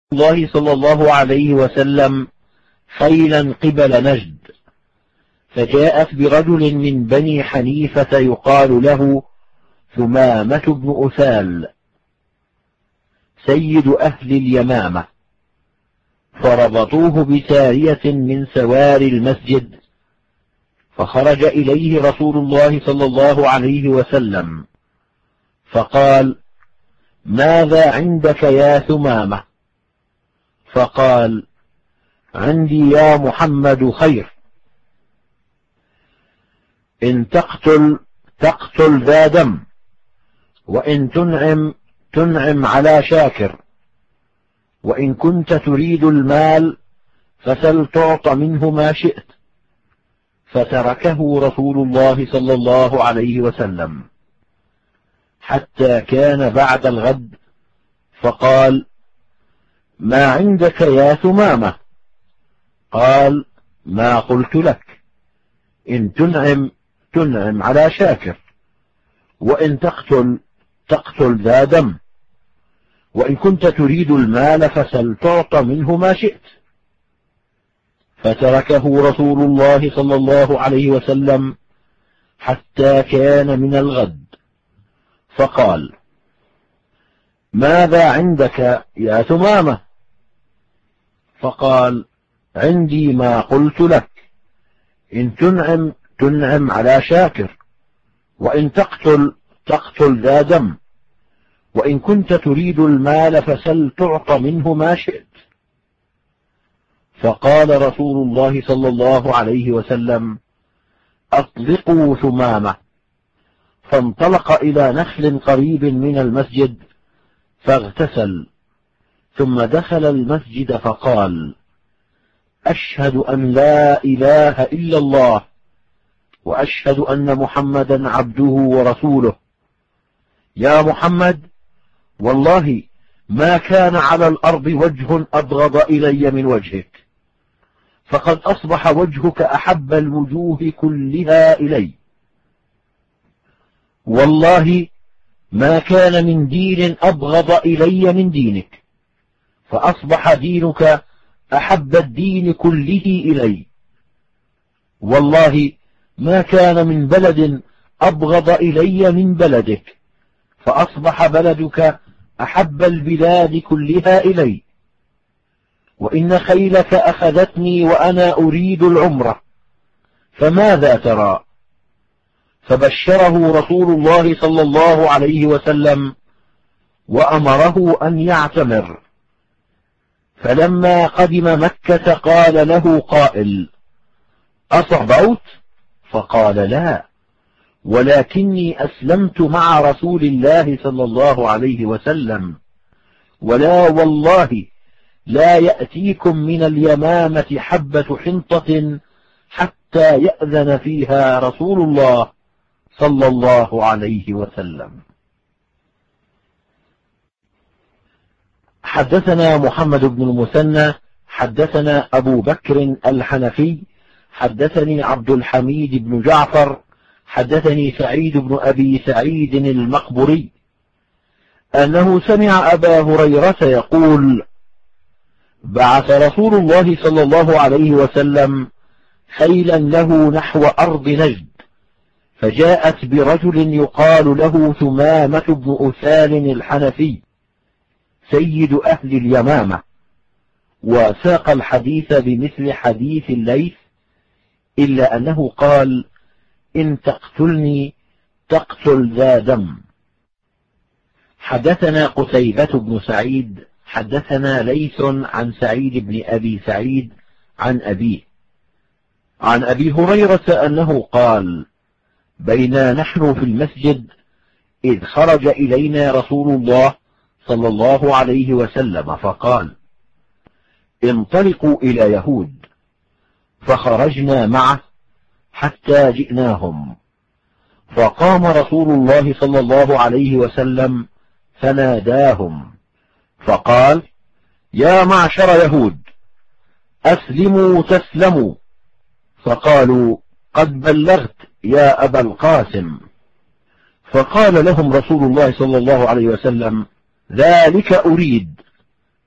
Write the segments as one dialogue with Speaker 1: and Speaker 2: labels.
Speaker 1: الله صلى الله عليه وسلم خيلا قبل نجد، فجاءت برجل من بني حنيفة يقال له ثمامة بن أثال سيد أهل اليمامة، فربطوه بسارية من سوار المسجد، فخرج إليه رسول الله صلى الله عليه وسلم فقال: ماذا عندك يا ثمامة؟ فقال: عندي يا محمد خير، إن تقتل ذا دم، وإن تنعم على شاكر، وإن كنت تريد المال فسل تعط منه ما شئت. فتركه رسول الله صلى الله عليه وسلم حتى كان بعد الغد، فقال: ما عندك يا ثمامة؟ قال: ما قلت لك، إن تنعم على شاكر، وإن تقتل ذا دم، وإن كنت تريد المال فسل تعط منه ما شئت. فتركه رسول الله صلى الله عليه وسلم حتى كان من الغد، فقال: ماذا عندك يا ثمامة؟ فقال: عندي ما قلت لك، إن تنعم على شاكر، وإن تقتل ذا دم، وإن كنت تريد المال فسل تعط منه ما شئت. فقال رسول الله صلى الله عليه وسلم: أطلقوا ثمامة. فانطلق إلى نخل قريب من المسجد فاغتسل، ثم دخل المسجد فقال: أشهد أن لا إله إلا الله، وأشهد أن محمدا عبده ورسوله. يا محمد، والله ما كان على الأرض وجه أبغض إلي من وجهك، فقد أصبح وجهك أحب الوجوه كلها إلي. والله ما كان من دين أبغض إلي من دينك، فأصبح دينك أحب الدين كله إلي. والله ما كان من بلد أبغض إلي من بلدك، فأصبح بلدك أحب البلاد كلها إلي. وإن خيلك أخذتني وأنا أريد العمرة، فماذا ترى؟ فبشره رسول الله صلى الله عليه وسلم وأمره أن يعتمر. فلما قدم مكة قال له قائل: أصعبت؟ فقال: لا، ولكني أسلمت مع رسول الله صلى الله عليه وسلم، ولا والله لا يأتيكم من اليمامة حبة حنطة حتى يأذن فيها رسول الله صلى الله عليه وسلم. حدثنا محمد بن المثنى حدثنا أبو بكر الحنفي حدثني عبد الحميد بن جعفر حدثني سعيد بن أبي سعيد المقبري أنه سمع أبا هريرة يقول: بعث رسول الله صلى الله عليه وسلم خيلا له نحو أرض نجد، فجاءت برجل يقال له ثمامة بن أثال الحنفي سيد أهل اليمامة، وساق الحديث بمثل حديث الليث، إلا أنه قال: إن تقتلني تقتل ذا دم. حدثنا قتيبة بن سعيد حدثنا ليث عن سعيد بن أبي سعيد عن أبيه عن أبي هريرة أنه قال: بينا نحن في المسجد إذ خرج إلينا رسول الله صلى الله عليه وسلم فقال: انطلقوا إلى يهود. فخرجنا معه حتى جئناهم، فقام رسول الله صلى الله عليه وسلم فناداهم فقال: يا معشر يهود، أسلموا تسلموا. فقالوا: قد بلغت يا أبا القاسم. فقال لهم رسول الله صلى الله عليه وسلم: ذلك أريد،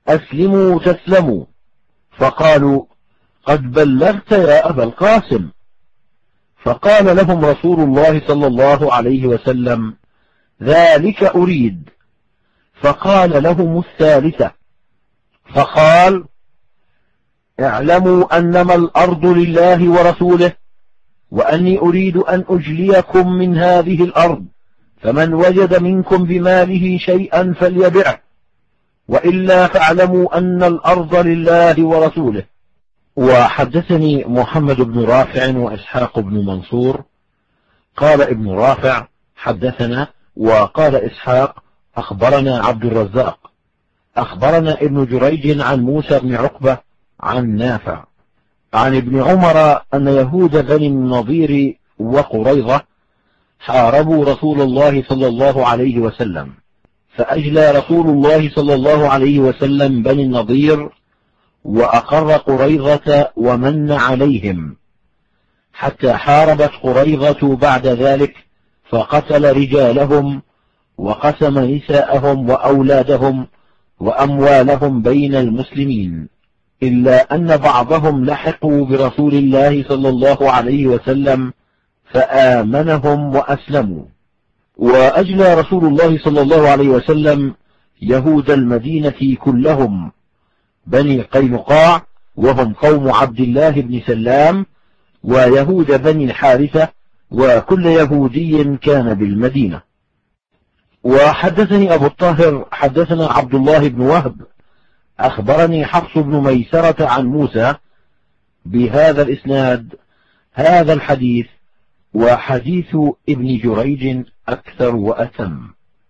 Speaker 1: أسلموا تسلموا. فقالوا: قد بلغت يا أبا القاسم. فقال لهم رسول الله صلى الله عليه وسلم: ذلك أريد. فقال لهم الثالثة، فقال: اعلموا أنما الأرض لله ورسوله، وأني أريد أن أجليكم من هذه الأرض، فمن وجد منكم بماله شيئا فليبعه، وإلا فاعلموا أن الأرض لله ورسوله. وحدثني محمد بن رافع وإسحاق بن منصور. قال ابن رافع: حدثنا، وقال إسحاق: أخبرنا عبد الرزاق. أخبرنا ابن جريج عن موسى بن عقبة عن نافع عن ابن عمر أن يهود بني النضير وقريظة حاربوا رسول الله صلى الله عليه وسلم، فأجلى رسول الله صلى الله عليه وسلم بني النضير، وأقر قريظة ومن عليهم، حتى حاربت قريظة بعد ذلك، فقتل رجالهم وقسم نساءهم وأولادهم وأموالهم بين المسلمين، إلا أن بعضهم لحقوا برسول الله صلى الله عليه وسلم فآمنهم وأسلموا. وأجلى رسول الله صلى الله عليه وسلم يهود المدينة كلهم، بني قينقاع وهم قوم عبد الله بن سلام، ويهود بني الحارثة، وكل يهودي كان بالمدينة. وحدثني أبو الطاهر حدثنا عبد الله بن وهب أخبرني حفص بن ميسرة عن موسى بهذا الإسناد هذا الحديث، وحديث ابن جريج أكثر وأتم.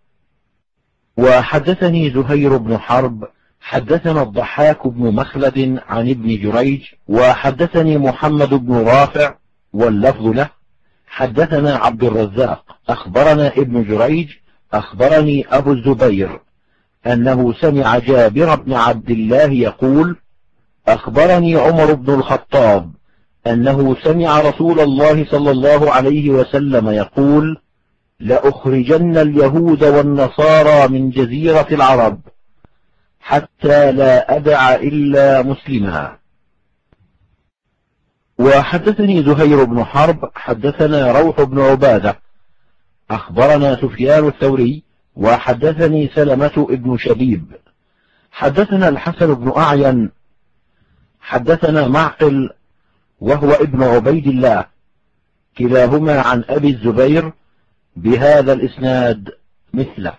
Speaker 1: وحدثني زهير بن حرب حدثنا الضحاك بن مخلد عن ابن جريج، وحدثني محمد بن رافع واللفظ له. حدثنا عبد الرزاق أخبرنا ابن جريج أخبرني أبو الزبير أنه سمع جابر بن عبد الله يقول: أخبرني عمر بن الخطاب أنه سمع رسول الله صلى الله عليه وسلم يقول: لأخرجن اليهود والنصارى من جزيرة العرب حتى لا أدع إلا مسلما. وحدثني زهير بن حرب حدثنا روح بن عبادة أخبرنا سفيان الثوري، وحدثني سلمة ابن شبيب حدثنا الحسن بن أعين حدثنا معقل وهو ابن عبيد الله، كلاهما عن أبي الزبير بهذا الإسناد مثله.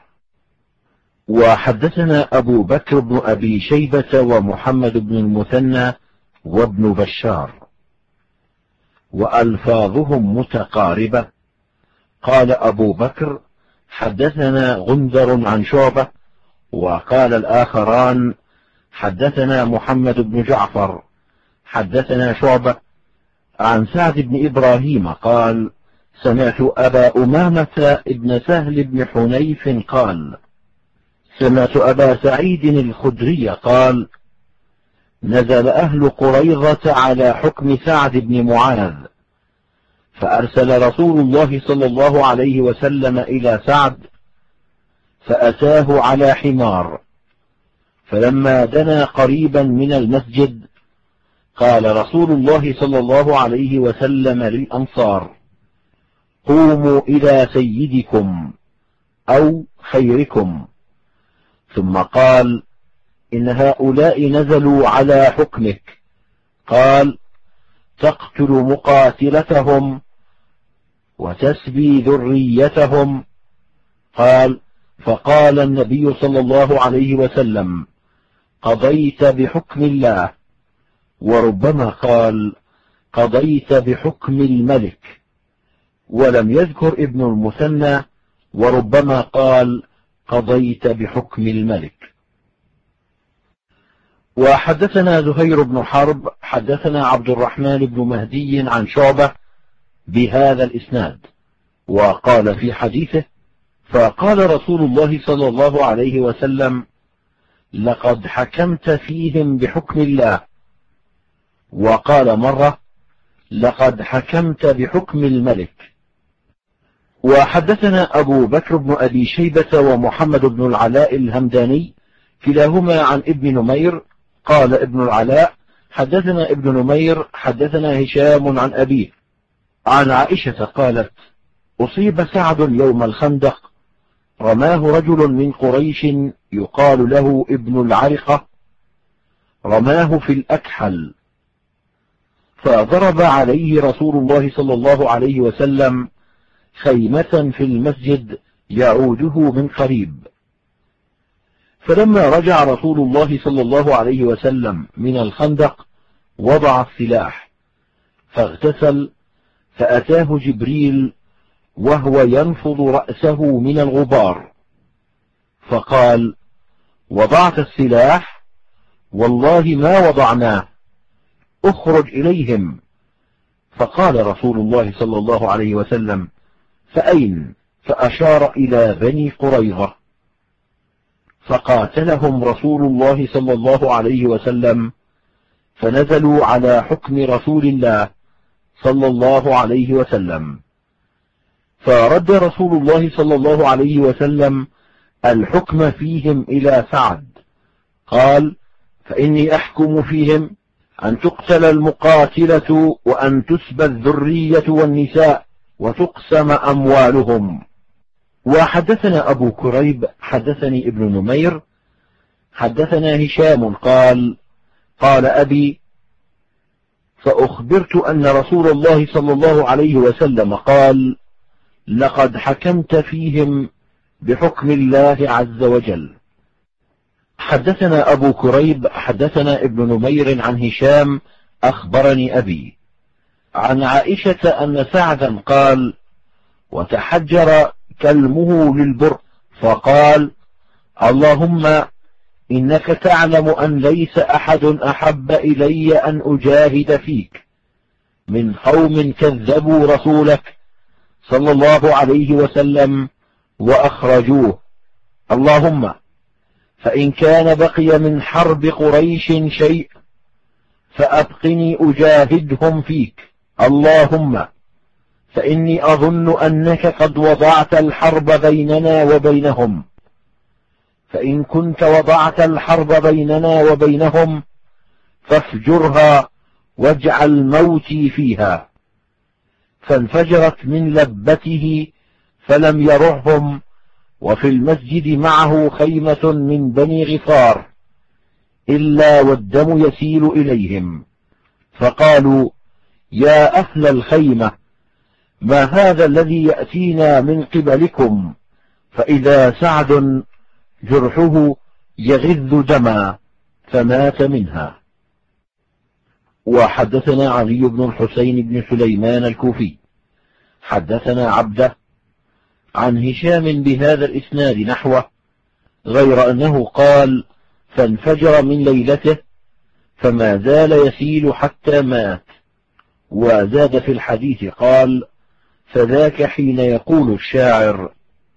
Speaker 1: وحدثنا أبو بكر بن أبي شيبة ومحمد بن المثنى وابن بشار، وألفاظهم متقاربة. قال أبو بكر: حدثنا غندر عن شعبة، وقال الآخران: حدثنا محمد بن جعفر حدثنا شعبة عن سعد بن إبراهيم قال: سمعت أبا أمامة ابن سهل بن حنيف قال: سمعت أبا سعيد الخدري قال: نزل أهل قريظة على حكم سعد بن معاذ، فأرسل رسول الله صلى الله عليه وسلم إلى سعد فأتاه على حمار، فلما دنا قريبا من المسجد قال رسول الله صلى الله عليه وسلم للأنصار: قوموا إلى سيدكم أو خيركم. ثم قال: إن هؤلاء نزلوا على حكمك. قال: تقتل مقاتلتهم وتسبي ذريتهم. قال: فقال النبي صلى الله عليه وسلم: قضيت بحكم الله، وربما قال: قضيت بحكم الملك، ولم يذكر ابن المثنى، وربما قال: قضيت بحكم الملك. وحدثنا زهير بن حرب حدثنا عبد الرحمن بن مهدي عن شعبة بهذا الإسناد، وقال في حديثه: فقال رسول الله صلى الله عليه وسلم: لقد حكمت فيهم بحكم الله. وقال مرة: لقد حكمت بحكم الملك. وحدثنا أبو بكر بن أبي شيبة ومحمد بن العلاء الهمداني كلاهما عن ابن نمير. قال ابن العلاء حدثنا ابن نمير حدثنا هشام عن أبيه عن عائشة قالت: أصيب سعد يوم الخندق، رماه رجل من قريش يقال له ابن العرقة، رماه في الأكحل، فضرب عليه رسول الله صلى الله عليه وسلم خيمة في المسجد يعوده من قريب. فلما رجع رسول الله صلى الله عليه وسلم من الخندق وضع السلاح فاغتسل، فأتاه جبريل وهو ينفض رأسه من الغبار فقال: وضعت السلاح؟ والله ما وضعناه، اخرج إليهم. فقال رسول الله صلى الله عليه وسلم: فأين؟ فأشار إلى بني قريظة، فقاتلهم رسول الله صلى الله عليه وسلم، فنزلوا على حكم رسول الله صلى الله عليه وسلم، فرد رسول الله صلى الله عليه وسلم الحكم فيهم إلى سعد، قال: فإني أحكم فيهم أن تقتل المقاتلة وأن تسبى الذرية والنساء وتقسم أموالهم. وحدثنا أبو كريب حدثني ابن نمير حدثنا هشام قال: قال أبي: فأخبرت أن رسول الله صلى الله عليه وسلم قال: لقد حكمت فيهم بحكم الله عز وجل. حدثنا أبو كريب حدثنا ابن نمير عن هشام أخبرني أبي عن عائشة أن سعدا قال: وتحجر كلمه للبر فقال: اللهم إنك تعلم أن ليس أحد أحب إلي أن أجاهد فيك من قوم كذبوا رسولك صلى الله عليه وسلم وأخرجوه، اللهم فإن كان بقي من حرب قريش شيء فأبقني أجاهدهم فيك، اللهم فإني أظن أنك قد وضعت الحرب بيننا وبينهم، فإن كنت وضعت الحرب بيننا وبينهم فافجرها واجعل موتي فيها. فانفجرت من لبته فلم يرعهم، وفي المسجد معه خيمة من بني غفار إلا والدم يسيل إليهم، فقالوا: يا أهل الخيمة، ما هذا الذي يأتينا من قبلكم؟ فإذا سعد جرحه يغذ دما فمات منها. وحدثنا علي بن الحسين بن سليمان الكوفي حدثنا عبده عن هشام بهذا الإسناد نحوه، غير أنه قال: فانفجر من ليلته فما زال يسيل حتى مات. وزاد في الحديث قال: فذاك حين يقول الشاعر: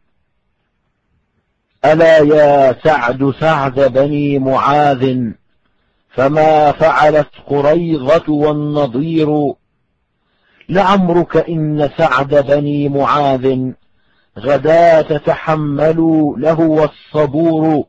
Speaker 1: ألا يا سعد سعد بني معاذ، فما فعلت قريظة والنضير، لعمرك إن سعد بني معاذ غدا تتحملوا له والصبور،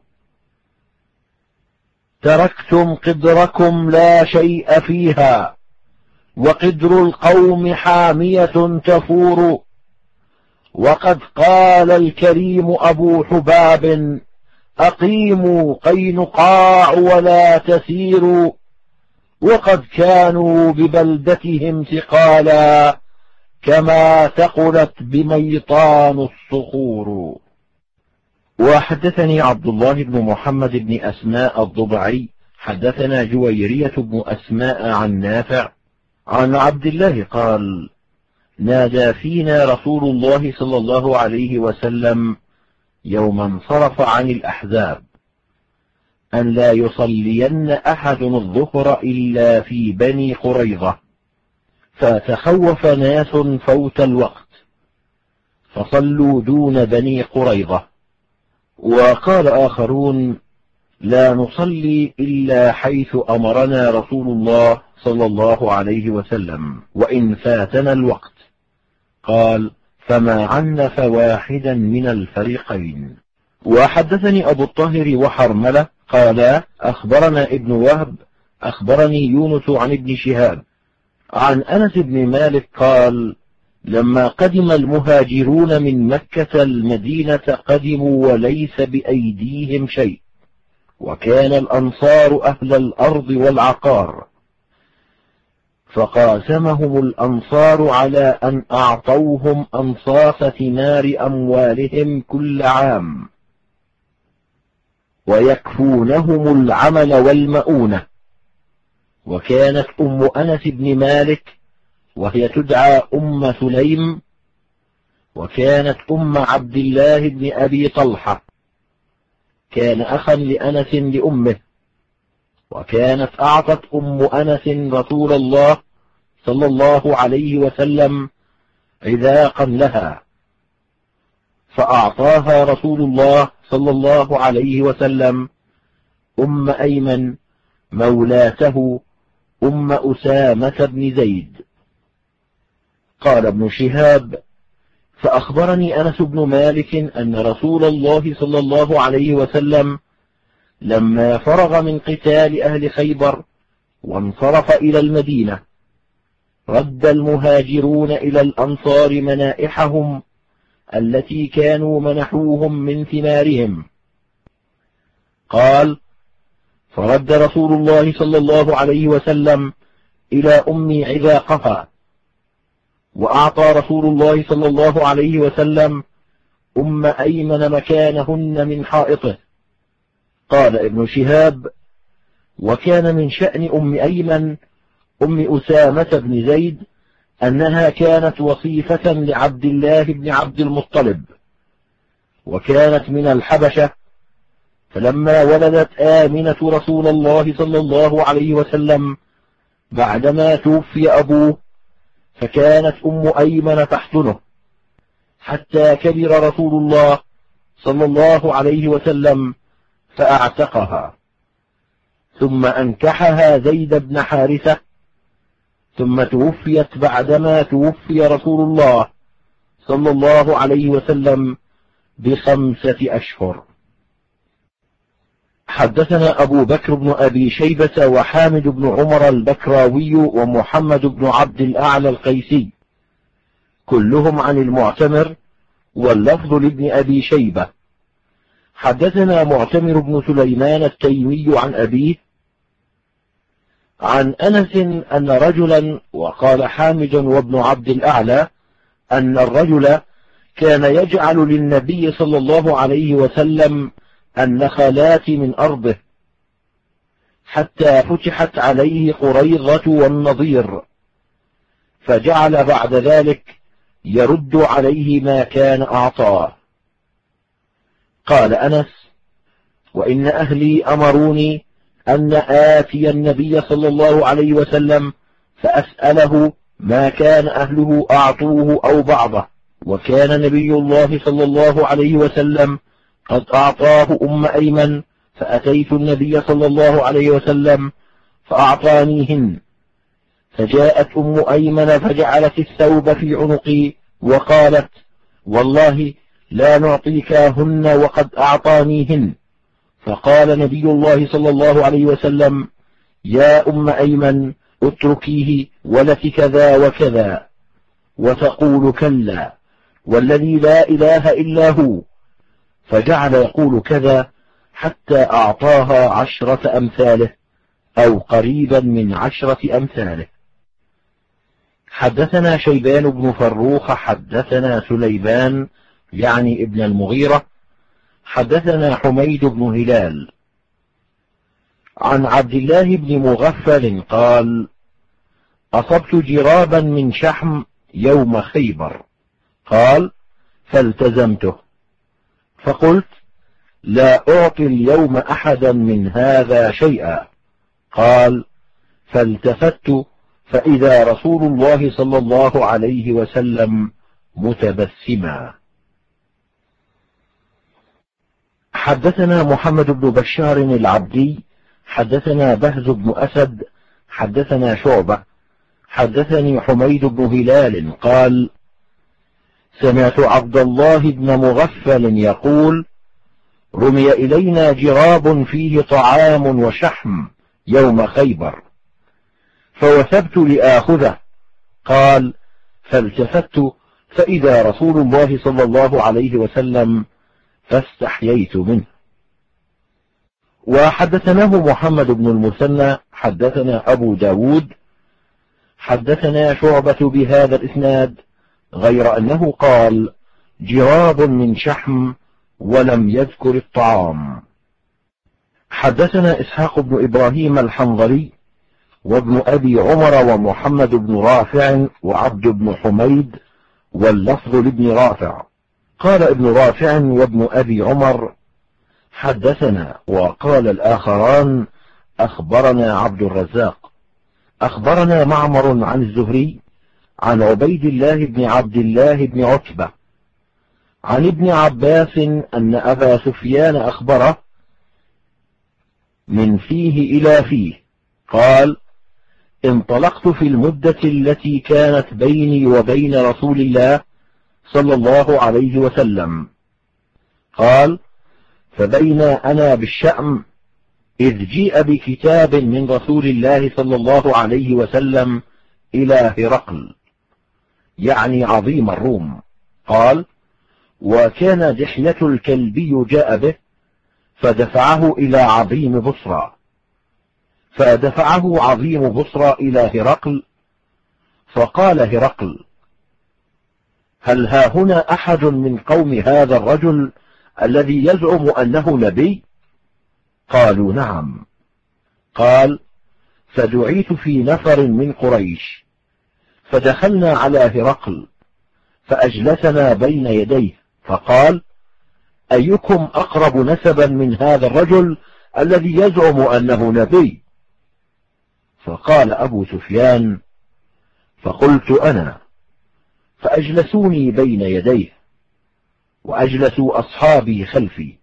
Speaker 1: تركتم قدركم لا شيء فيها، وقدر القوم حامية تفور، وقد قال الكريم أبو حباب: أقيموا قينقاع ولا تسيروا، وقد كانوا ببلدتهم ثقالا كما ثقلت بميطان الصخور. وحدثني عبد الله بن محمد بن أسماء الضبعي حدثنا جويرية بن أسماء عن نافع عن عبد الله قال: نادى فينا رسول الله صلى الله عليه وسلم يوم انصرف عن الأحزاب أن لا يصلين أحد الظهر إلا في بني قريظة، فتخوف ناس فوت الوقت فصلوا دون بني قريظة. وقال آخرون: لا نصلي إلا حيث أمرنا رسول الله صلى الله عليه وسلم وإن فاتنا الوقت. قال: فما عنف واحدا من الفريقين. وحدثني أبو الطاهر وحرملة قالا أخبرنا ابن وهب أخبرني يونس عن ابن شهاب عن أنس بن مالك قال لما قدم المهاجرون من مكة المدينة قدموا وليس بأيديهم شيء، وكان الأنصار أهل الأرض والعقار، فقاسمهم الأنصار على أن أعطوهم أنصاف ثمار أموالهم كل عام ويكفونهم العمل والمؤونة. وكانت أم أنس بن مالك وهي تدعى أم سليم، وكانت أم عبد الله بن أبي طلحة، كان أخا لأنس لأمه، وكانت أعطت أم أنس رسول الله صلى الله عليه وسلم عذاقا لها، فأعطاها رسول الله صلى الله عليه وسلم أم أيمن مولاته أم أسامة بن زيد. قال ابن شهاب فأخبرني أنس بن مالك أن رسول الله صلى الله عليه وسلم لما فرغ من قتال أهل خيبر وانصرف إلى المدينة رد المهاجرون إلى الأنصار منائحهم التي كانوا منحوهم من ثمارهم. قال فرد رسول الله صلى الله عليه وسلم إلى أمي عذاقها، وأعطى رسول الله صلى الله عليه وسلم أم أيمن مكانهن من حائطه. قال ابن شهاب وكان من شأن أم أيمن أم أسامة بن زيد أنها كانت وصيفة لعبد الله بن عبد المطلب، وكانت من الحبشة، فلما ولدت آمنة رسول الله صلى الله عليه وسلم بعدما توفي أبوه فكانت أم أيمن تحضنه حتى كبر رسول الله صلى الله عليه وسلم فأعتقها، ثم أنكحها زيد بن حارثة، ثم توفيت بعدما توفي رسول الله صلى الله عليه وسلم ب5 أشهر. حدثنا أبو بكر بن أبي شيبة وحامد بن عمر البكراوي ومحمد بن عبد الأعلى القيسي كلهم عن المعتمر، واللفظ لابن أبي شيبة. حدثنا معتمر بن سليمان التيمي عن أبيه عن أنس أن رجلا، وقال حامد وابن عبد الأعلى أن الرجل كان يجعل للنبي صلى الله عليه وسلم النخلات من أرضه حتى فتحت عليه قريظة والنضير، فجعل بعد ذلك يرد عليه ما كان أعطاه. قال أنس وإن أهلي أمروني أن آتي النبي صلى الله عليه وسلم فأسأله ما كان أهله أعطوه أو بعضه، وكان نبي الله صلى الله عليه وسلم قد أعطاه أم أيمن، فأتيت النبي صلى الله عليه وسلم فأعطانيهن، فجاءت أم أيمن فجعلت الثوب في عنقي وقالت والله لا نعطيكاهن وقد أعطانيهن. فقال نبي الله صلى الله عليه وسلم يا أم أيمن اتركيه ولك كذا وكذا، وتقول كلا والذي لا إله إلا هو، فجعل يقول كذا حتى أعطاها 10 أمثاله أو قريبا من 10 أمثاله. حدثنا شيبان بن فروخ حدثنا سليمان يعني ابن المغيرة حدثنا حميد بن هلال عن عبد الله بن مغفل قال أصبت جرابا من شحم يوم خيبر، قال فالتزمته، فقلت لا أعطي اليوم أحدا من هذا شيئا، قال فالتفت فإذا رسول الله صلى الله عليه وسلم متبسما. حدثنا محمد بن بشار العبدي حدثنا بهز بن أسد حدثنا شعبة حدثني حميد بن هلال قال سمعت عبد الله بن مغفل يقول رمي إلينا جراب فيه طعام وشحم يوم خيبر، فوثبت لآخذه. قال: فالتفت فإذا رسول الله صلى الله عليه وسلم، فاستحييت منه. وحدثناه محمد بن المثنى حدثنا أبو داود حدثنا شعبة بهذا الإسناد، غير أنه قال: جراب من شحم، ولم يذكر الطعام. حدثنا إسحاق بن إبراهيم الحنظلي وابن أبي عمر ومحمد بن رافع وعبد بن حميد، واللفظ لابن رافع. قال ابن رافع وابن أبي عمر: حدثنا. وقال الآخران: أخبرنا عبد الرزاق. أخبرنا معمر عن الزهري عن عبيد الله بن عبد الله بن عتبة عن ابن عباس أن أبا سفيان أخبره من فيه إلى فيه قال: انطلقت في المدة التي كانت بيني وبين رسول الله صلى الله عليه وسلم. قال: فبين أنا بالشأم إذ جيء بكتاب من رسول الله صلى الله عليه وسلم إلى هرقل، يعني عظيم الروم. قال: وكان دحية الكلبي جاء به فدفعه إلى عظيم بصرى، فدفعه عظيم بصرى إلى هرقل، فقال هرقل: هل هاهنا أحد من قوم هذا الرجل الذي يزعم أنه نبي؟ قالوا: نعم. قال: فدعيت في نفر من قريش، فدخلنا على هرقل فأجلسنا بين يديه، فقال: أيكم أقرب نسبا من هذا الرجل الذي يزعم أنه نبي؟ فقال أبو سفيان: فقلت أنا، فأجلسوني بين يديه، وأجلسوا أصحابي خلفي.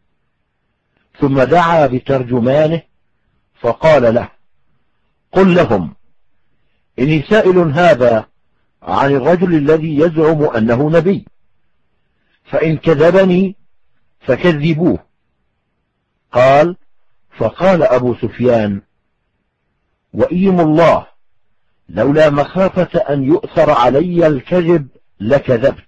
Speaker 1: ثم دعا بترجمانه فقال له: قل لهم إني سائل هذا عن الرجل الذي يزعم أنه نبي، فإن كذبني فكذبوه. قال: فقال أبو سفيان: وإيم الله لولا مخافة أن يؤثر علي الكذب لكذبت.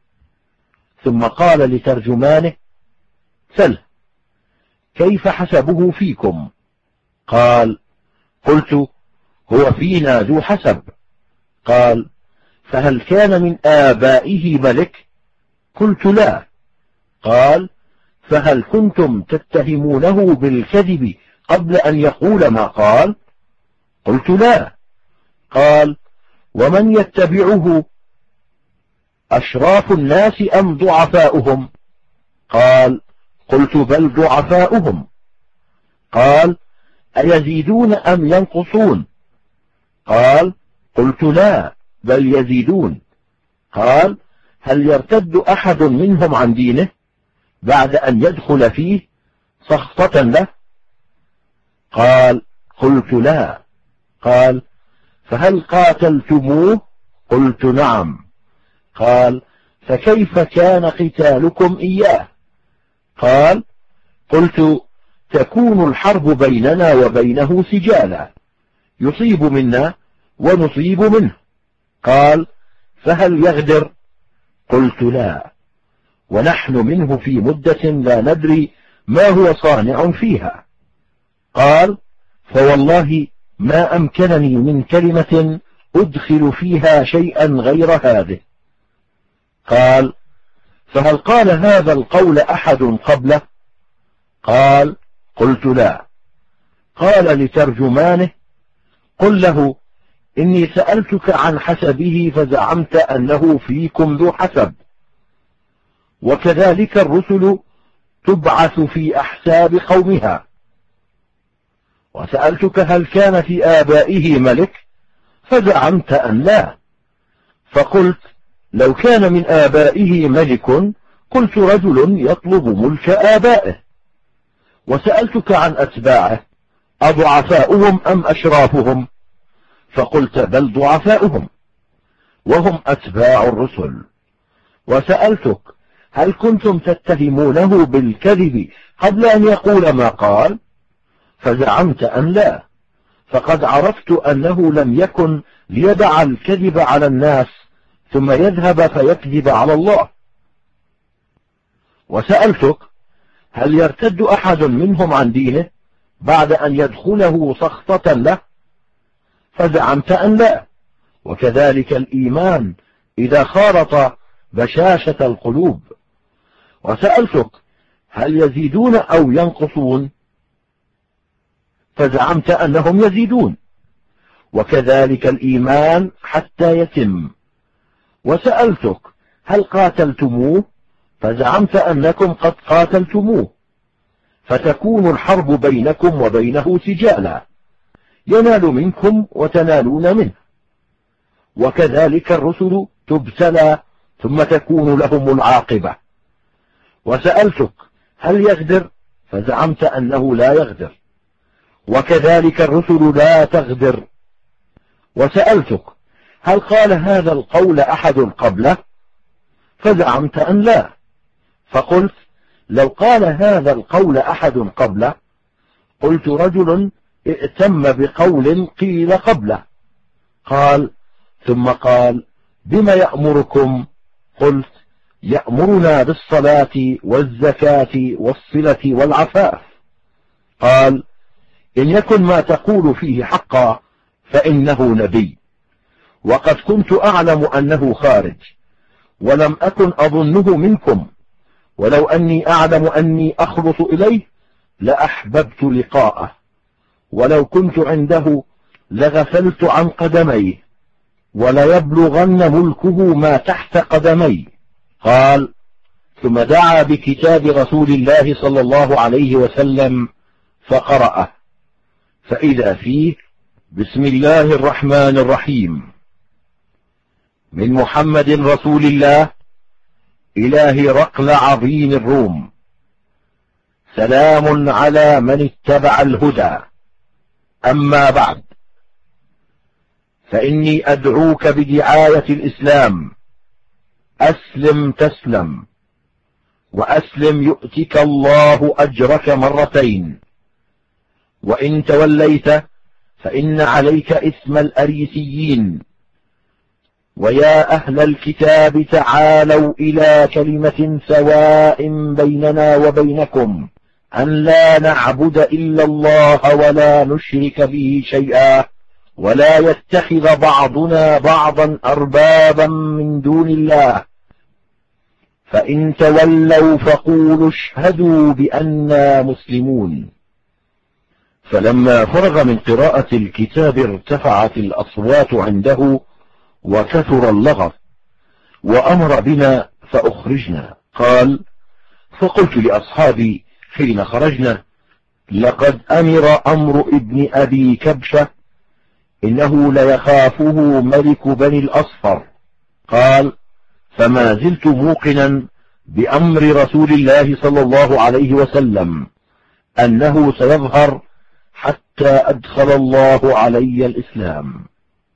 Speaker 1: ثم قال لترجمانه: سله كيف حسبه فيكم؟ قال: قلت: هو فينا ذو حسب. قال: فهل كان من آبائه ملك؟ قلت: لا. قال: فهل كنتم تتهمونه بالكذب قبل أن يقول ما قال؟ قلت: لا. قال: ومن يتبعه أشراف الناس أم ضعفاؤهم؟ قال: قلت: بل ضعفاؤهم. قال: أيزيدون أم ينقصون؟ قال: قلت: لا، بل يزيدون. قال: هل يرتد أحد منهم عن دينه بعد أن يدخل فيه سخطة له؟ قال: قلت: لا. قال: فهل قاتلتموه؟ قلت: نعم. قال: فكيف كان قتالكم إياه؟ قال: قلت: تكون الحرب بيننا وبينه سجالا، يصيب منا ونصيب منه. قال: فهل يغدر؟ قلت: لا، ونحن منه في مدة لا ندري ما هو صانع فيها. قال: فوالله ما أمكنني من كلمة أدخل فيها شيئا غير هذه. قال: فهل قال هذا القول أحد قبله؟ قال: قلت: لا. قال لترجمانه: قل له إني سألتك عن حسبه فزعمت أنه فيكم ذو حسب، وكذلك الرسل تبعث في أحساب قومها. وسألتك هل كان في آبائه ملك، فزعمت أن لا، فقلت: لو كان من آبائه ملك قلت رجل يطلب ملك آبائه. وسألتك عن أتباعه أضعفاؤهم أم أشرافهم؟ فقلت: بل ضعفاؤهم، وهم أتباع الرسل. وسألتك هل كنتم تتهمونه بالكذب قبل أن يقول ما قال؟ فزعمت أن لا، فقد عرفت أنه لم يكن ليدع الكذب على الناس ثم يذهب فيكذب على الله. وسألتك هل يرتد أحد منهم عن دينه بعد أن يدخله سخطة له؟ فزعمت أن لا، وكذلك الإيمان إذا خالط بشاشة القلوب. وسألتك هل يزيدون أو ينقصون؟ فزعمت أنهم يزيدون، وكذلك الإيمان حتى يتم. وسألتك هل قاتلتموه؟ فزعمت أنكم قد قاتلتموه، فتكون الحرب بينكم وبينه سجالا، ينال منكم وتنالون منه. وكذلك الرسل تبتلى ثم تكون لهم العاقبة. وسألتك هل يغدر؟ فزعمت أنه لا يغدر، وكذلك الرسل لا تغدر. وسألتك هل قال هذا القول أحد قبله؟ فزعمت أن لا، فقلت لو قال هذا القول أحد قبله قلت رجل ائتم بقول قيل قبله. قال ثم قال بما يأمركم؟ قلت يأمرنا بالصلاة والزكاة والصلة والعفاف. قال إن يكن ما تقول فيه حقا فإنه نبي، وقد كنت أعلم أنه خارج، ولم أكن أظنه منكم، ولو أني أعلم أني أخلص إليه لأحببت لقاءه، ولو كنت عنده لغفلت عن قدميه، وليبلغن ملكه ما تحت قدمي. قال ثم دعا بكتاب رسول الله صلى الله عليه وسلم فقرأه، فإذا فيه بسم الله الرحمن الرحيم، من محمد رسول الله إلى هرقل عظيم الروم، سلام على من اتبع الهدى، أما بعد، فإني أدعوك بدعاية الإسلام، أسلم تسلم، وأسلم يؤتك الله أجرك مرتين، وإن توليت فإن عليك إثم الأريسيين. ويا أهل الكتاب تعالوا إلى كلمة سواء بيننا وبينكم أن لا نعبد إلا الله ولا نشرك به شيئا، ولا يتخذ بعضنا بعضا أربابا من دون الله، فإن تولوا فقولوا اشهدوا بأننا مسلمون. فلما فرغ من قراءة الكتاب ارتفعت الأصوات عنده وكثر اللغط، وأمر بنا فأخرجنا. قال فقلت لأصحابي حين خرجنا لقد أمر أمر ابن أبي كبشة إنه ليخافه ملك بني الأصفر. قال فما زلت موقنا بأمر رسول الله صلى الله عليه وسلم أنه سيظهر حتى أدخل الله علي الإسلام.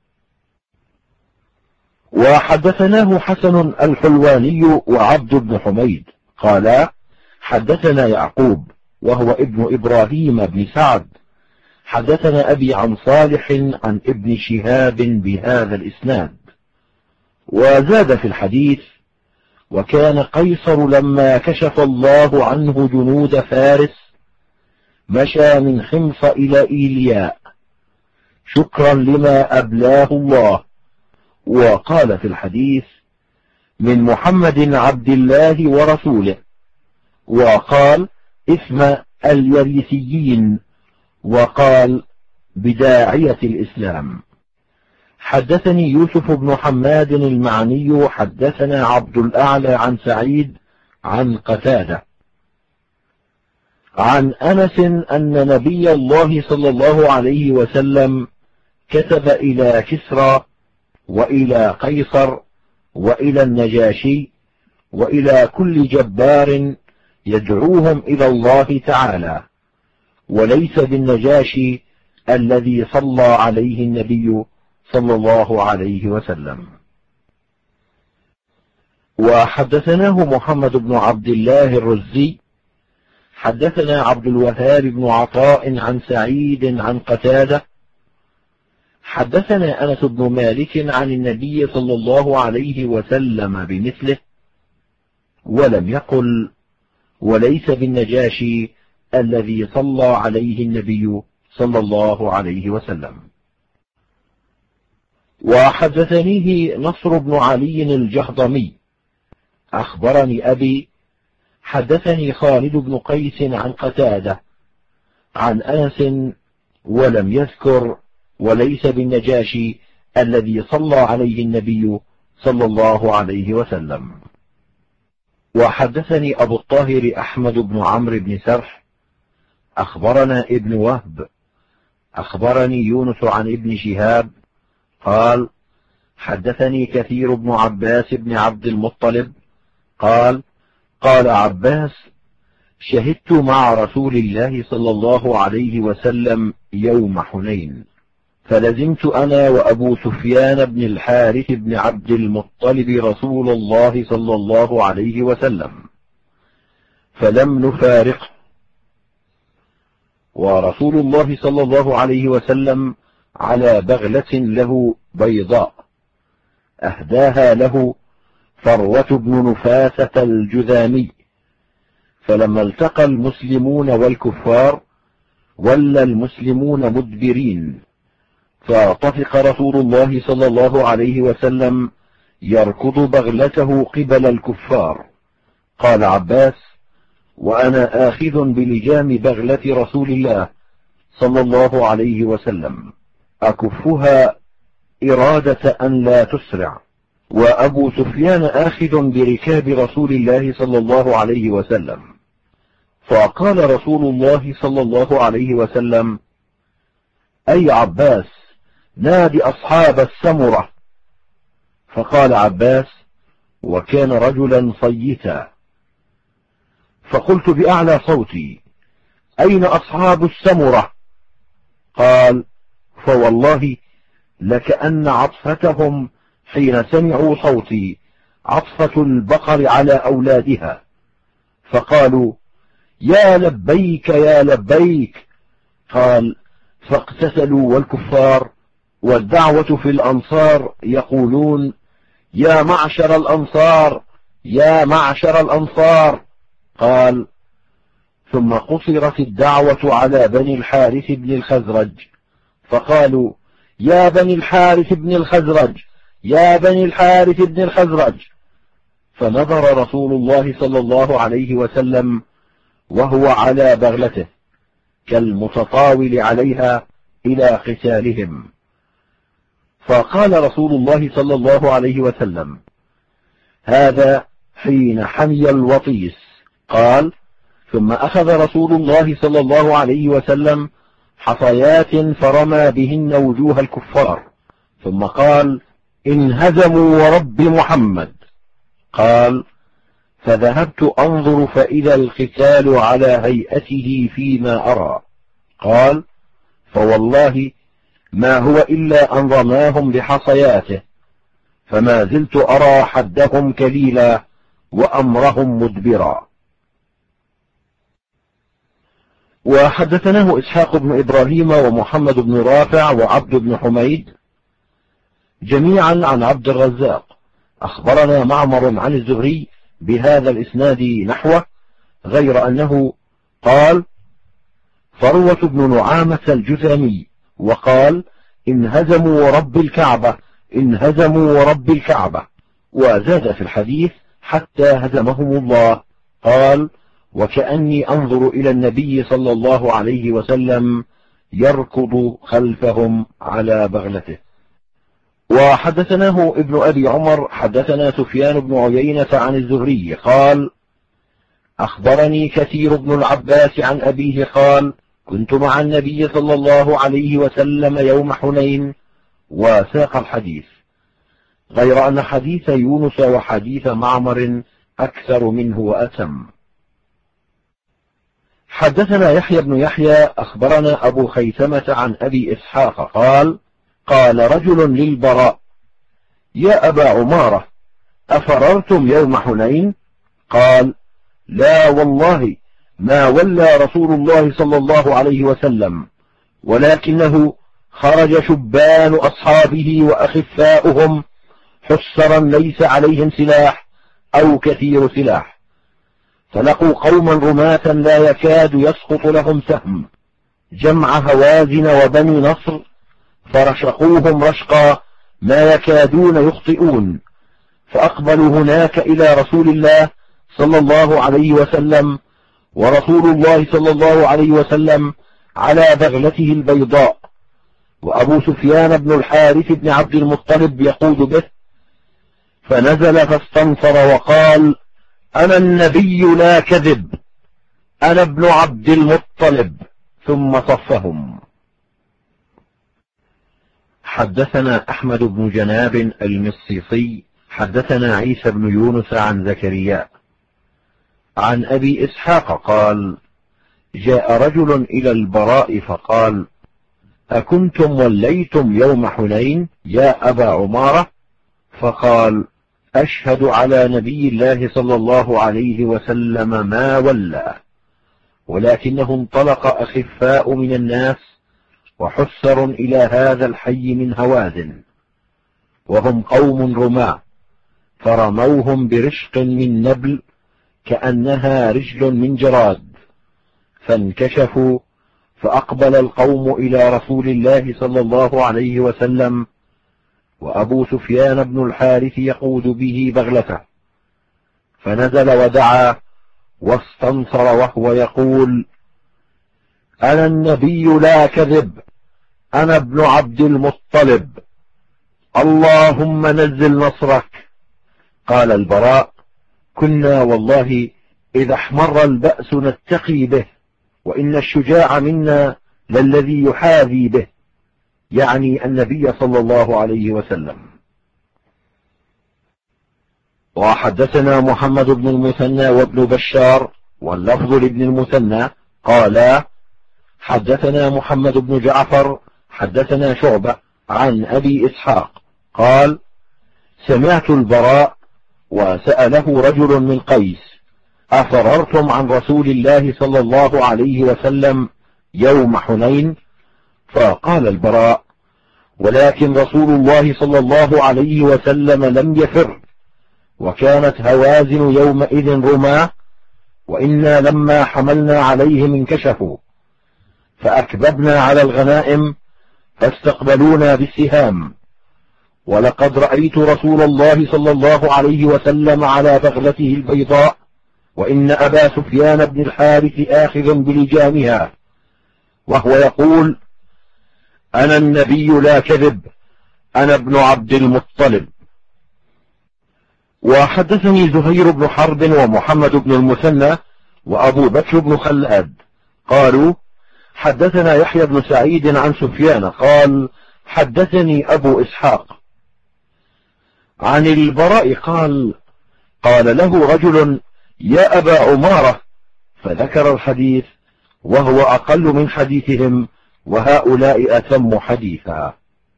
Speaker 1: وحدثناه حسن الحلواني وعبد بن حميد قالا حدثنا يعقوب وهو ابن إبراهيم بن سعد حدثنا أبي عن صالح عن ابن شهاب بهذا الإسناد. وزاد في الحديث وكان قيصر لما كشف الله عنه جنود فارس مشى من حمص إلى إيلياء شكرا لما أبلاه الله. وقال في الحديث من محمد عبد الله ورسوله، وقال اسم اليريثيين، وقال بداعية الإسلام. حدثني يوسف بن حماد المعني حدثنا عبد الأعلى عن سعيد عن قتادة عن أنس أن نبي الله صلى الله عليه وسلم كتب إلى كسرى وإلى قيصر وإلى النجاشي وإلى كل جبار يدعوهم إلى الله تعالى، وليس بالنجاشي الذي صلى عليه النبي صلى الله عليه وسلم. وحدثناه محمد بن عبد الله الرزي حدثنا عبد الوهاب بن عطاء عن سعيد عن قتادة حدثنا أنس بن مالك عن النبي صلى الله عليه وسلم بمثله، ولم يقل وليس بالنجاشي الذي صلى عليه النبي صلى الله عليه وسلم. وحدثنيه نصر بن علي الجهضمي أخبرني أبي حدثني خالد بن قيس عن قتادة عن أنس ولم يذكر وليس بالنجاشي الذي صلى عليه النبي صلى الله عليه وسلم. وحدثني أبو الطاهر أحمد بن عمرو بن سرح أخبرنا ابن وهب أخبرني يونس عن ابن شهاب قال حدثني كثير بن عباس بن عبد المطلب قال قال عباس شهدت مع رسول الله صلى الله عليه وسلم يوم حنين، فلزمت أنا وأبو سفيان بن الحارث بن عبد المطلب رسول الله صلى الله عليه وسلم فلم نفارقه، ورسول الله صلى الله عليه وسلم على بغلة له بيضاء أهداها له فروة بن نفاسة الجذامي، فلما التقى المسلمون والكفار ولى المسلمون مدبرين، فطفق رسول الله صلى الله عليه وسلم يركض بغلته قبل الكفار. قال عباس وأنا آخذ بلجام بغلة رسول الله صلى الله عليه وسلم أكفها إرادة أن لا تسرع، وأبو سفيان آخذ بركاب رسول الله صلى الله عليه وسلم. فقال رسول الله صلى الله عليه وسلم أي عباس نادي أصحاب السمرة. فقال عباس وكان رجلا صيتا، فقلت بأعلى صوتي أين أصحاب السمرة؟ قال فوالله لكأن عطفتهم حين سمعوا صوتي عطفة البقر على أولادها، فقالوا يا لبيك يا لبيك. قال فاقتتلوا والكفار والدعوة في الأنصار يقولون يا معشر الأنصار يا معشر الأنصار. قال ثم قصرت الدعوة على بني الحارث بن الخزرج، فقالوا يا بني الحارث بن الخزرج يا بني الحارث بن الخزرج. فنظر رسول الله صلى الله عليه وسلم وهو على بغلته كالمتطاول عليها إلى قتالهم، فقال رسول الله صلى الله عليه وسلم هذا حين حمي الوطيس. قال ثم أخذ رسول الله صلى الله عليه وسلم حصيات فرمى بهن وجوه الكفار، ثم قال انهزموا ورب محمد. قال فذهبت أنظر فإذا القتال على هيئته فيما أرى. قال فوالله ما هو إلا أن رماهم بحصياته، فما زلت أرى حدهم كليلا وأمرهم مدبرا. وحدثناه إسحاق بن إبراهيم ومحمد بن رافع وعبد بن حميد جميعا عن عبد الرزاق أخبرنا معمر عن الزهري بهذا الإسناد نحوه، غير أنه قال فروة بن نعامة الجذامي وقال انهزموا ورب الكعبة انهزموا ورب الكعبة، وزاد في الحديث حتى هزمهم الله. قال وكأني أنظر إلى النبي صلى الله عليه وسلم يركض خلفهم على بغلته. وحدثناه ابن أبي عمر حدثنا سفيان بن عيينة عن الزهري قال أخبرني كثير بن العباس عن أبيه قال كنت مع النبي صلى الله عليه وسلم يوم حنين، وساق الحديث، غير أن حديث يونس وحديث معمر أكثر منه وأتم. حدثنا يحيى بن يحيى أخبرنا أبو خيثمة عن أبي إسحاق قال قال رجل للبراء يا أبا عمارة أفررتم يوم حنين؟ قال: لا والله ما ولى رسول الله صلى الله عليه وسلم، ولكنه خرج شبان أصحابه وأخفاؤهم حسرا ليس عليهم سلاح أو كثير سلاح، فلقوا قوما رماة لا يكاد يسقط لهم سهم، جمع هوازن وبني نصر، فرشقوهم رشقا ما يكادون يخطئون، فأقبلوا هناك إلى رسول الله صلى الله عليه وسلم، ورسول الله صلى الله عليه وسلم على بغلته البيضاء، وأبو سفيان بن الحارث بن عبد المطلب يقود به، فنزل فاستنصر وقال: أنا النبي لا كذب، أنا ابن عبد المطلب، ثم صفهم. حدثنا أحمد بن جناب المصيصي حدثنا عيسى بن يونس عن زكريا عن أبي إسحاق قال: جاء رجل إلى البراء فقال: أكنتم وليتم يوم حنين يا أبا عمارة؟ فقال: أشهد على نبي الله صلى الله عليه وسلم ما ولى، ولكنه انطلق أخفاء من الناس وحسر إلى هذا الحي من هوازن، وهم قوم رماة، فرموهم برشق من نبل كأنها رجل من جراد، فانكشفوا، فأقبل القوم إلى رسول الله صلى الله عليه وسلم، وأبو سفيان بن الحارث يقود به بغلته، فنزل ودعا واستنصر وهو يقول: أنا النبي لا كذب، أنا ابن عبد المطلب، اللهم نزل نصرك. قال البراء: كنا والله إذا احمر البأس نتقي به، وإن الشجاع منا للذي يحاذي به، يعني النبي صلى الله عليه وسلم. وحدثنا محمد بن المثنى وابن بشار واللفظ لابن المثنى قالا: حدثنا محمد بن جعفر حدثنا شعبة عن أبي إسحاق قال: سمعت البراء وسأله رجل من قيس: أفررتم عن رسول الله صلى الله عليه وسلم يوم حنين؟ فقال البراء: ولكن رسول الله صلى الله عليه وسلم لم يفر، وكانت هوازن يومئذ رماة، وإنا لما حملنا عليهم انكشفوا، فأكببنا على الغنائم فاستقبلونا بالسهام، ولقد رأيت رسول الله صلى الله عليه وسلم على بغلته البيضاء، وإن أبا سفيان بن الحارث آخذ بلجامها، وهو يقول: أنا النبي لا كذب، أنا ابن عبد المطلب. وحدثني زهير بن حرب ومحمد بن المثنى وأبو بكر بن خلاد قالوا: حدثنا يحيى بن سعيد عن سفيان قال: حدثني أبو إسحاق عن البراء قال: قال له رجل: يا أبا عمارة، فذكر الحديث، وهو أقل من حديثهم، وهؤلاء أتم حديثا.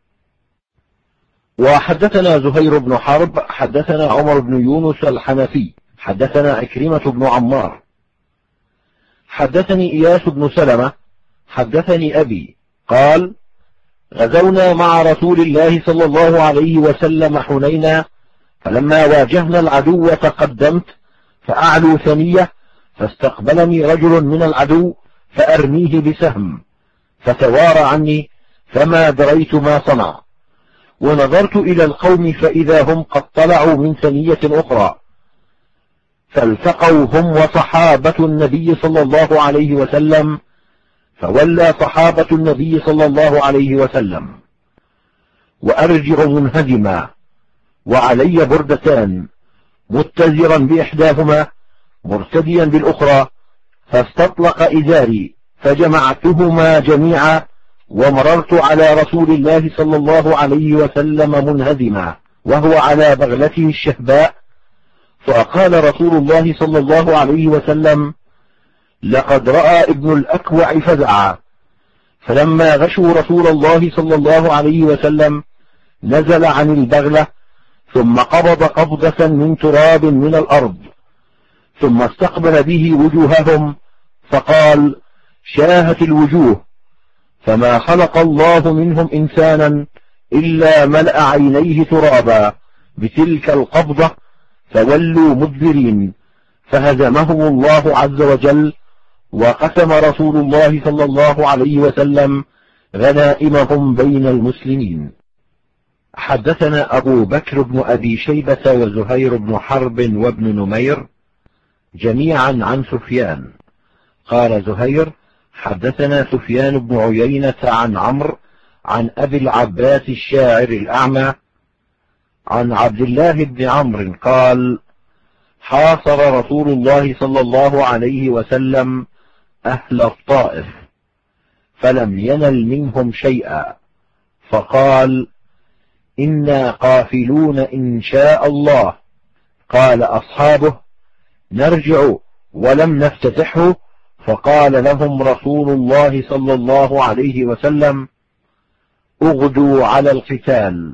Speaker 1: وحدثنا زهير بن حرب حدثنا عمر بن يونس الحنفي حدثنا عكرمة بن عمار حدثني إياس بن سلمة حدثني أبي قال: غزونا مع رسول الله صلى الله عليه وسلم حنينا، فلما واجهنا العدو تقدمت فأعلو ثنية، فاستقبلني رجل من العدو فأرميه بسهم، فتوارى عني، فما دريت ما صنع، ونظرت إلى القوم فإذا هم قد طلعوا من ثنية أخرى، فالتقوا هم وصحابة النبي صلى الله عليه وسلم، فولى صحابة النبي صلى الله عليه وسلم، وأرجع منهزما، وعلي بردتان، متزرا بإحداهما مرتديا بالأخرى، فاستطلق إزاري فجمعتهما جميعا، ومررت على رسول الله صلى الله عليه وسلم منهزما وهو على بغلته الشهباء، فقال رسول الله صلى الله عليه وسلم: لقد رأى ابن الأكوع فزعا. فلما غشوا رسول الله صلى الله عليه وسلم نزل عن البغلة، ثم قبض قبضة من تراب من الأرض، ثم استقبل به وجوههم فقال: شاهت الوجوه، فما خلق الله منهم إنسانا إلا ملأ عينيه ترابا بتلك القبضة، فولوا مدبرين، فهزمهم الله عز وجل، وقسم رسول الله صلى الله عليه وسلم غنائمهم بين المسلمين. حدثنا أبو بكر بن أبي شيبة وزهير بن حرب وابن نمير جميعا عن سفيان. قال زهير: حدثنا سفيان بن عيينة عن عمرو عن أبي العباس الشاعر الأعمى عن عبد الله بن عمرو قال: حاصر رسول الله صلى الله عليه وسلم أهل الطائف فلم ينل منهم شيئا، فقال: إنا قافلون إن شاء الله. قال أصحابه: نرجع ولم نفتتحه، فقال لهم رسول الله صلى الله عليه وسلم: اغدوا على القتال.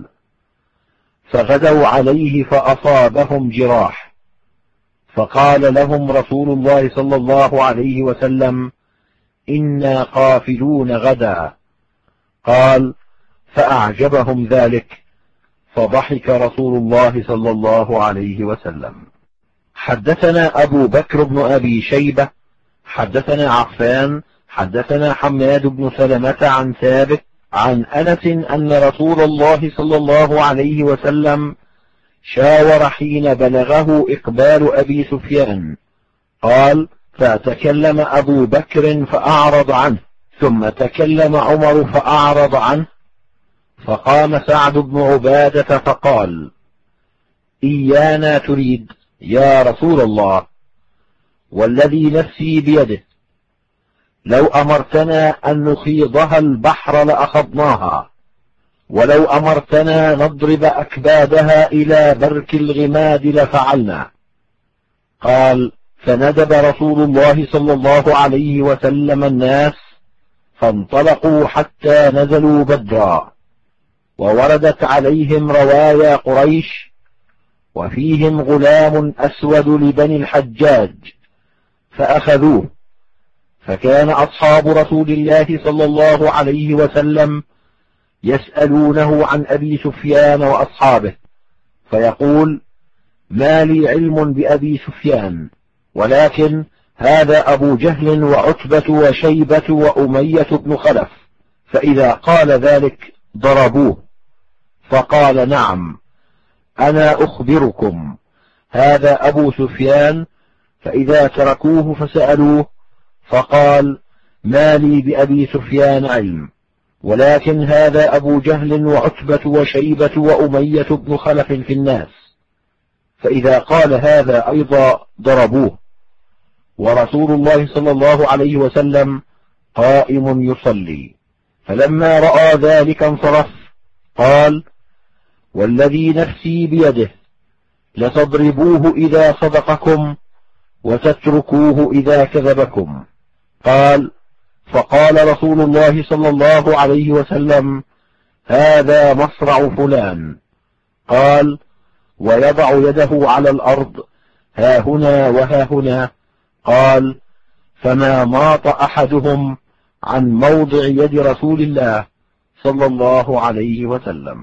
Speaker 1: فغدوا عليه فأصابهم جراح، فقال لهم رسول الله صلى الله عليه وسلم: إنا قافلون غدا. قال: فأعجبهم ذلك، فضحك رسول الله صلى الله عليه وسلم. حدثنا أبو بكر بن أبي شيبة حدثنا عفان حدثنا حماد بن سلمة عن ثابت عن أنس أن رسول الله صلى الله عليه وسلم شاور حين بلغه إقبال أبي سفيان. قال: فتكلم أبو بكر فأعرض عنه، ثم تكلم عمر فأعرض عنه، فقام سعد بن عبادة فقال: إيانا تريد يا رسول الله، والذي نفسي بيده لو أمرتنا أن نخيضها البحر لأخضناها، ولو أمرتنا نضرب أكبادها إلى برك الغماد لفعلنا. قال: فندب رسول الله صلى الله عليه وسلم الناس، فانطلقوا حتى نزلوا بدرا، ووردت عليهم روايا قريش، وفيهم غلام أسود لبني الحجاج، فأخذوه. فكان أصحاب رسول الله صلى الله عليه وسلم يسألونه عن أبي سفيان وأصحابه، فيقول: ما لي علم بأبي سفيان، ولكن هذا أبو جهل وعتبة وشيبة وأمية بن خلف. فإذا قال ذلك ضربوه، فقال: نعم، أنا أخبركم، هذا أبو سفيان. فإذا تركوه فسألوه، فقال: ما لي بأبي سفيان علم، ولكن هذا أبو جهل وعتبة وشيبة وأمية بن خلف في الناس. فإذا قال هذا أيضا ضربوه، ورسول الله صلى الله عليه وسلم قائم يصلي. فلما رأى ذلك انصرف، قال: والذي نفسي بيده لتضربوه إذا صدقكم، وتتركوه إذا كذبكم. قال: فقال رسول الله صلى الله عليه وسلم: هذا مصرع فلان. قال: ويضع يده على الأرض ها هنا وها هنا. قال: فما ماط أحدهم عن موضع يد رسول الله صلى الله عليه وسلم.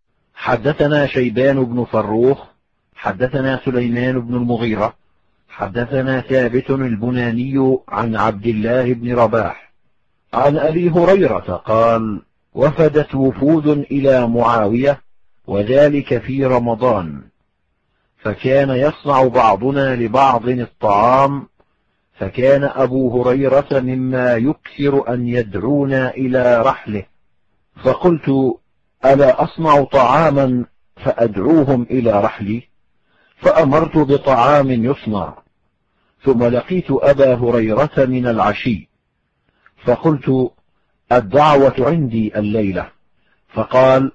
Speaker 1: حدثنا شيبان بن فروخ حدثنا سليمان بن المغيرة حدثنا ثابت البناني عن عبد الله بن رباح عن أبي هريرة قال: وفدت وفود إلى معاوية، وذلك في رمضان، فكان يصنع بعضنا لبعض الطعام، فكان أبو هريرة مما يكثر أن يدعونا إلى رحله، فقلت: ألا أصنع طعاما فأدعوهم إلى رحلي؟ فأمرت بطعام يصنع، ثم لقيت أبا هريرة من العشي، فقلت: الدعوة عندي الليلة. فقال: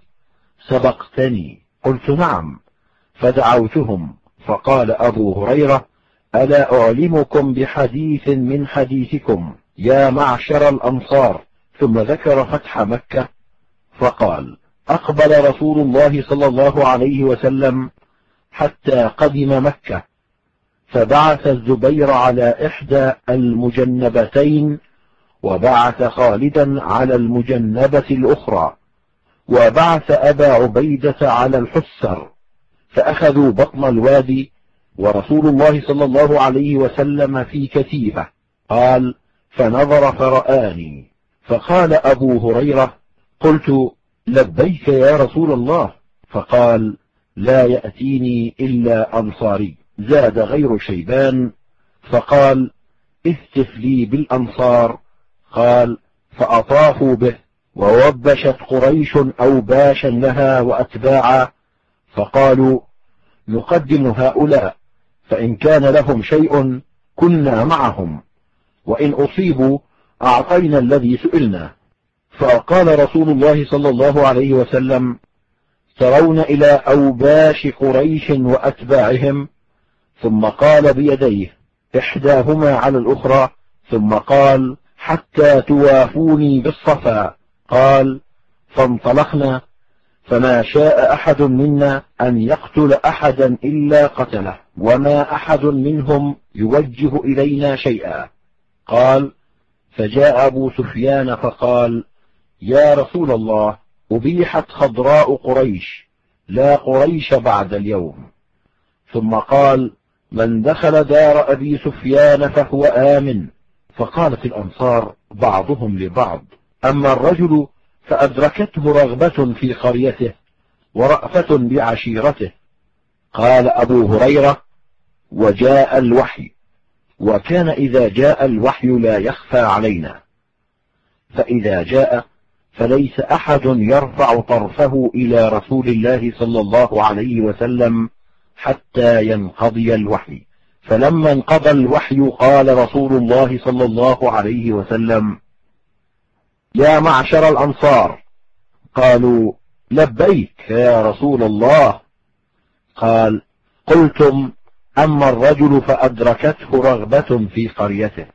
Speaker 1: سبقتني. قلت: نعم. فدعوتهم، فقال أبو هريرة: ألا أعلمكم بحديث من حديثكم يا معشر الأنصار؟ ثم ذكر فتح مكة، فقال: أقبل رسول الله صلى الله عليه وسلم حتى قدم مكة، فبعث الزبير على إحدى المجنبتين، وبعث خالدا على المجنبة الأخرى، وبعث أبا عبيدة على الحسر، فأخذوا بطن الوادي، ورسول الله صلى الله عليه وسلم في كتيبة. قال: فنظر فرآني، فقال أبو هريرة: قلت: لبيك يا رسول الله. فقال: لا يأتيني إلا أنصاري. زاد غير شيبان فقال: اهتف لي بالأنصار. قال: فأطافوا به، ووبشت قريش أوباشا لها وأتباعا، فقالوا: نقدم هؤلاء، فإن كان لهم شيء كنا معهم، وإن أصيبوا أعطينا الذي سئلنا. فقال رسول الله صلى الله عليه وسلم: ترون إلى أوباش قريش وأتباعهم؟ ثم قال بيديه إحداهما على الأخرى، ثم قال: حتى توافوني بالصفا. قال: فانطلقنا، فما شاء أحد منا أن يقتل أحدا إلا قتله، وما أحد منهم يوجه إلينا شيئا. قال: فجاء أبو سفيان فقال: يا رسول الله، أبيحت خضراء قريش، لا قريش بعد اليوم. ثم قال: من دخل دار أبي سفيان فهو آمن. فقالت الأنصار بعضهم لبعض: أما الرجل فأدركته رغبة في قريته ورأفة بعشيرته. قال أبو هريرة: وجاء الوحي، وكان إذا جاء الوحي لا يخفى علينا، فإذا جاء فليس أحد يرفع طرفه إلى رسول الله صلى الله عليه وسلم حتى ينقضي الوحي. فلما انقضى الوحي قال رسول الله صلى الله عليه وسلم: يا معشر الأنصار. قالوا: لبيك يا رسول الله. قال: قلتم: أما الرجل فأدركته رغبة في قريته.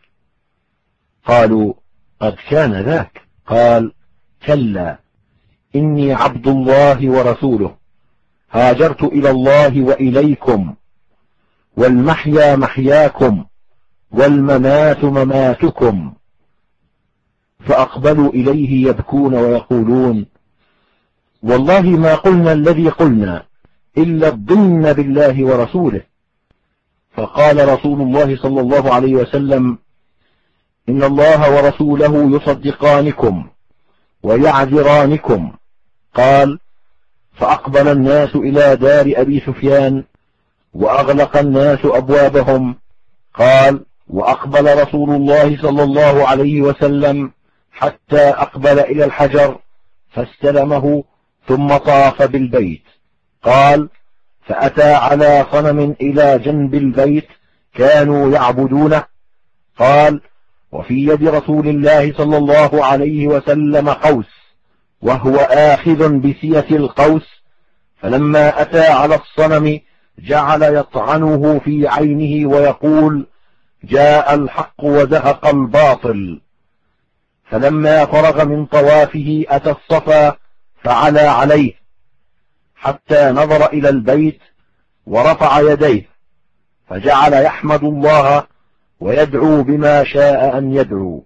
Speaker 1: قالوا: قد كان ذاك. قال: كلا، إني عبد الله ورسوله، هاجرت إلى الله وإليكم، والمحيا محياكم، والممات مماتكم. فأقبلوا إليه يبكون ويقولون: والله ما قلنا الذي قلنا إلا الضن بالله ورسوله. فقال رسول الله صلى الله عليه وسلم: إن الله ورسوله يصدقانكم ويعذرانكم. قال: فأقبل الناس إلى دار أبي سفيان، وأغلق الناس أبوابهم. قال: وأقبل رسول الله صلى الله عليه وسلم حتى أقبل إلى الحجر فاستلمه، ثم طاف بالبيت. قال: فأتى على صنم إلى جنب البيت كانوا يعبدونه. قال: وفي يد رسول الله صلى الله عليه وسلم قوس، وهو آخذ بسية القوس. فلما أتى على الصنم جعل يطعنه في عينه ويقول: جاء الحق وزهق الباطل. فلما فرغ من طوافه أتى الصفا فعلى عليه، حتى نظر إلى البيت ورفع يديه، فجعل يحمد الله ويدعو بما شاء أن يدعو.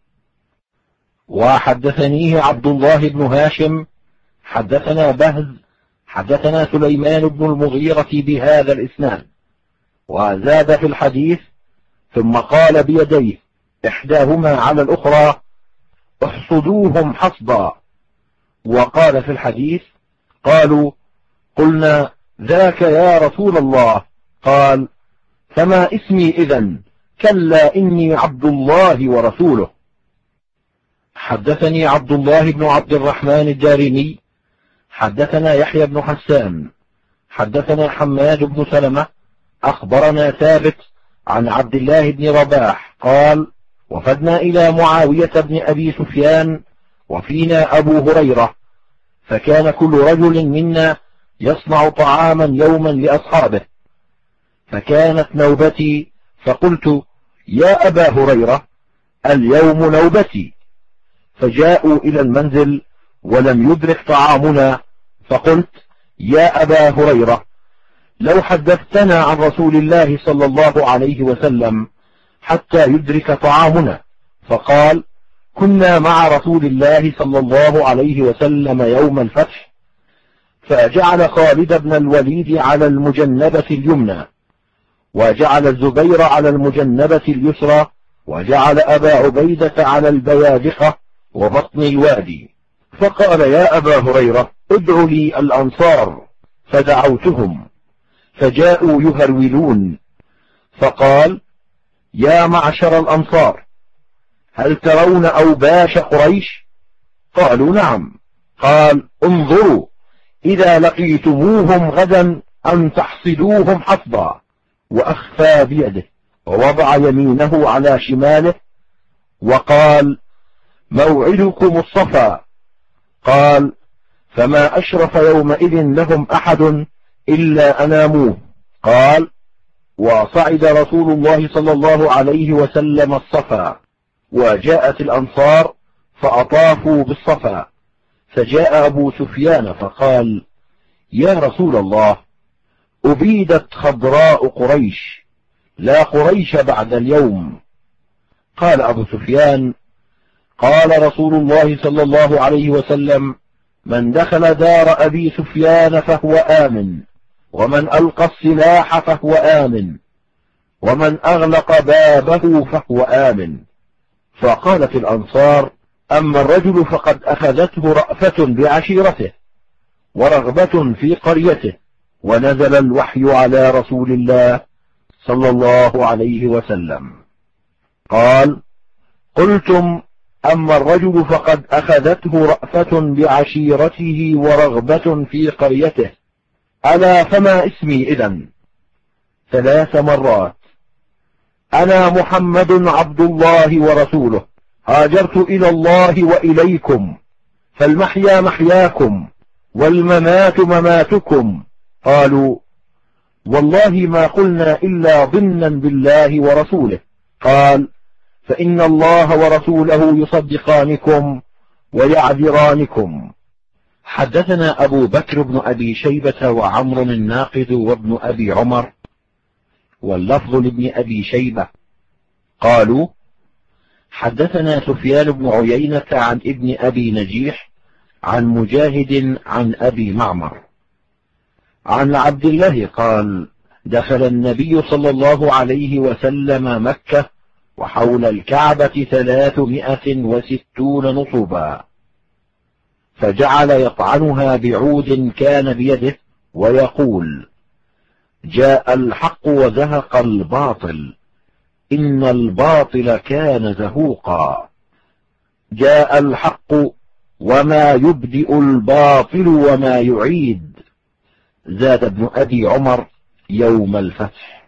Speaker 1: وحدثنيه عبد الله بن هاشم حدثنا بهز حدثنا سليمان بن المغيرة بهذا الإسناد، وزاد في الحديث: ثم قال بيديه إحداهما على الأخرى: احصدوهم حصدا. وقال في الحديث: قالوا: قلنا: ذاك يا رسول الله. قال: فما اسمي إذن؟ كلا، إني عبد الله ورسوله. حدثني عبد الله بن عبد الرحمن الدارمي حدثنا يحيى بن حسان حدثنا حماد بن سلمة أخبرنا ثابت عن عبد الله بن رباح قال: وفدنا إلى معاوية بن أبي سفيان، وفينا أبو هريرة، فكان كل رجل منا يصنع طعاما يوما لأصحابه، فكانت نوبتي، فقلت: يا أبا هريرة، اليوم نوبتي. فجاءوا إلى المنزل ولم يدرك طعامنا، فقلت: يا أبا هريرة، لو حدثتنا عن رسول الله صلى الله عليه وسلم حتى يدرك طعامنا. فقال: كنا مع رسول الله صلى الله عليه وسلم يوم الفتح، فجعل خالد بن الوليد على المجنبة اليمنى، وجعل الزبير على المجنبة اليسرى، وجعل أبا عبيدة على البيادقة وبطن الوادي. فقال: يا أبا هريرة، ادع لي الأنصار. فدعوتهم فجاءوا يهرولون، فقال: يا معشر الأنصار، هل ترون أوباش قريش؟ قالوا: نعم. قال: انظروا إذا لقيتموهم غدا أن تحصدوهم حصدا. وأخفى بيده ووضع يمينه على شماله وقال: موعدكم الصفا. قال: فما أشرف يومئذ لهم أحد إلا أناموه. قال: وصعد رسول الله صلى الله عليه وسلم الصفا، وجاءت الأنصار فأطافوا بالصفا، فجاء أبو سفيان فقال: يا رسول الله، أبيدت خضراء قريش، لا قريش بعد اليوم. قال أبو سفيان: قال رسول الله صلى الله عليه وسلم: من دخل دار أبي سفيان فهو آمن، ومن ألقى السلاح فهو آمن، ومن أغلق بابه فهو آمن. فقالت الأنصار: أما الرجل فقد أخذته رأفة بعشيرته ورغبة في قريته. ونزل الوحي على رسول الله صلى الله عليه وسلم. قال: قلتم: أما الرجل فقد أخذته رأفة بعشيرته ورغبة في قريته، ألا فما اسمي إذن؟ 3 مرات: أنا محمد عبد الله ورسوله، هاجرت إلى الله وإليكم، فالمحيا محياكم والممات مماتكم. قالوا: والله ما قلنا إلا ضمنا بالله ورسوله. قال: فإن الله ورسوله يصدقانكم ويعذرانكم. حدثنا أبو بكر بن أبي شيبة وعمر الناقد وابن أبي عمر، واللفظ لابن أبي شيبة، قالوا: حدثنا سفيان بن عيينة عن ابن أبي نجيح عن مجاهد عن أبي معمر عن عبد الله قال: دخل النبي صلى الله عليه وسلم مكة وحول الكعبة 360 نصبا، فجعل يطعنها بعود كان بيده ويقول: جاء الحق وزهق الباطل، إن الباطل كان زهوقا. جاء الحق وما يبدئ الباطل وما يعيد. زاد ابن أبي عمر: يوم الفتح.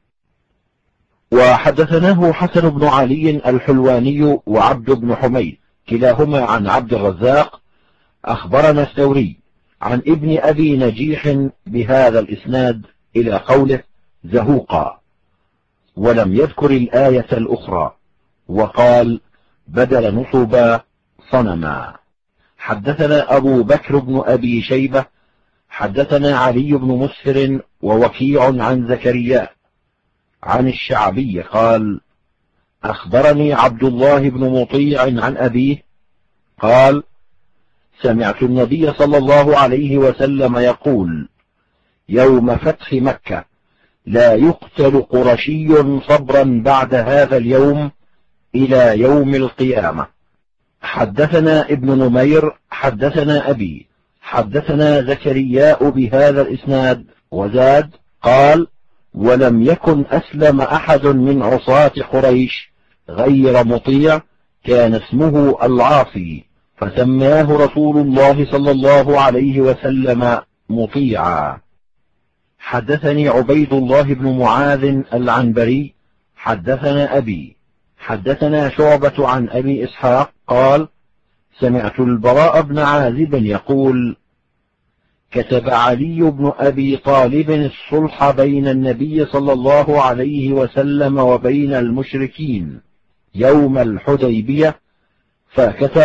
Speaker 1: وحدثناه حسن بن علي الحلواني وعبد بن حميد كلاهما عن عبد الرزاق أخبرنا الثوري عن ابن أبي نجيح بهذا الإسناد إلى قوله: زهوقا، ولم يذكر الآية الأخرى، وقال: بدل نصبا صنما. حدثنا أبو بكر بن أبي شيبة حدثنا علي بن مسهر ووكيع عن زكريا عن الشعبي قال: أخبرني عبد الله بن مطيع عن أبيه قال: سمعت النبي صلى الله عليه وسلم يقول: يوم فتح مكة لا يقتل قرشي صبرا بعد هذا اليوم إلى يوم القيامة. حدثنا ابن نمير حدثنا أبي حدثنا زكرياء بهذا الإسناد وزاد قال: ولم يكن أسلم أحد من عصاة قريش غير مطيع كان اسمه العاصي، فسماه رسول الله صلى الله عليه وسلم مطيعا. حدثني عبيد الله بن معاذ العنبري حدثنا أبي حدثنا شعبة عن أبي إسحاق قال: سمعت البراء بن عازب يقول: كتب علي بن أبي طالب الصلح بين النبي صلى الله عليه وسلم وبين المشركين يوم الحديبية، فكتب: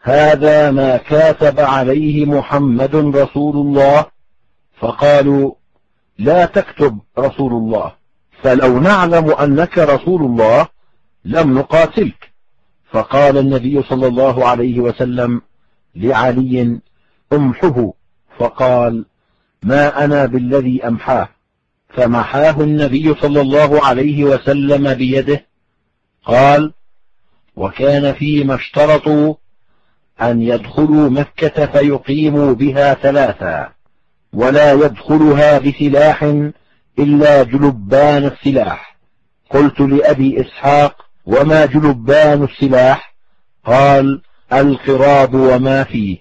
Speaker 1: هذا ما كاتب عليه محمد رسول الله، فقالوا لا تكتب رسول الله، فلو نعلم أنك رسول الله لم نقاتلك. فقال النبي صلى الله عليه وسلم لعلي امحه، فقال ما أنا بالذي أمحاه، فمحاه النبي صلى الله عليه وسلم بيده. قال وكان فيما اشترطوا أن يدخلوا مكة فيقيموا بها 3 ولا يدخلها بسلاح إلا جلبان السلاح. قلت لأبي إسحاق وما جلبان السلاح؟ قال القراب وما فيه.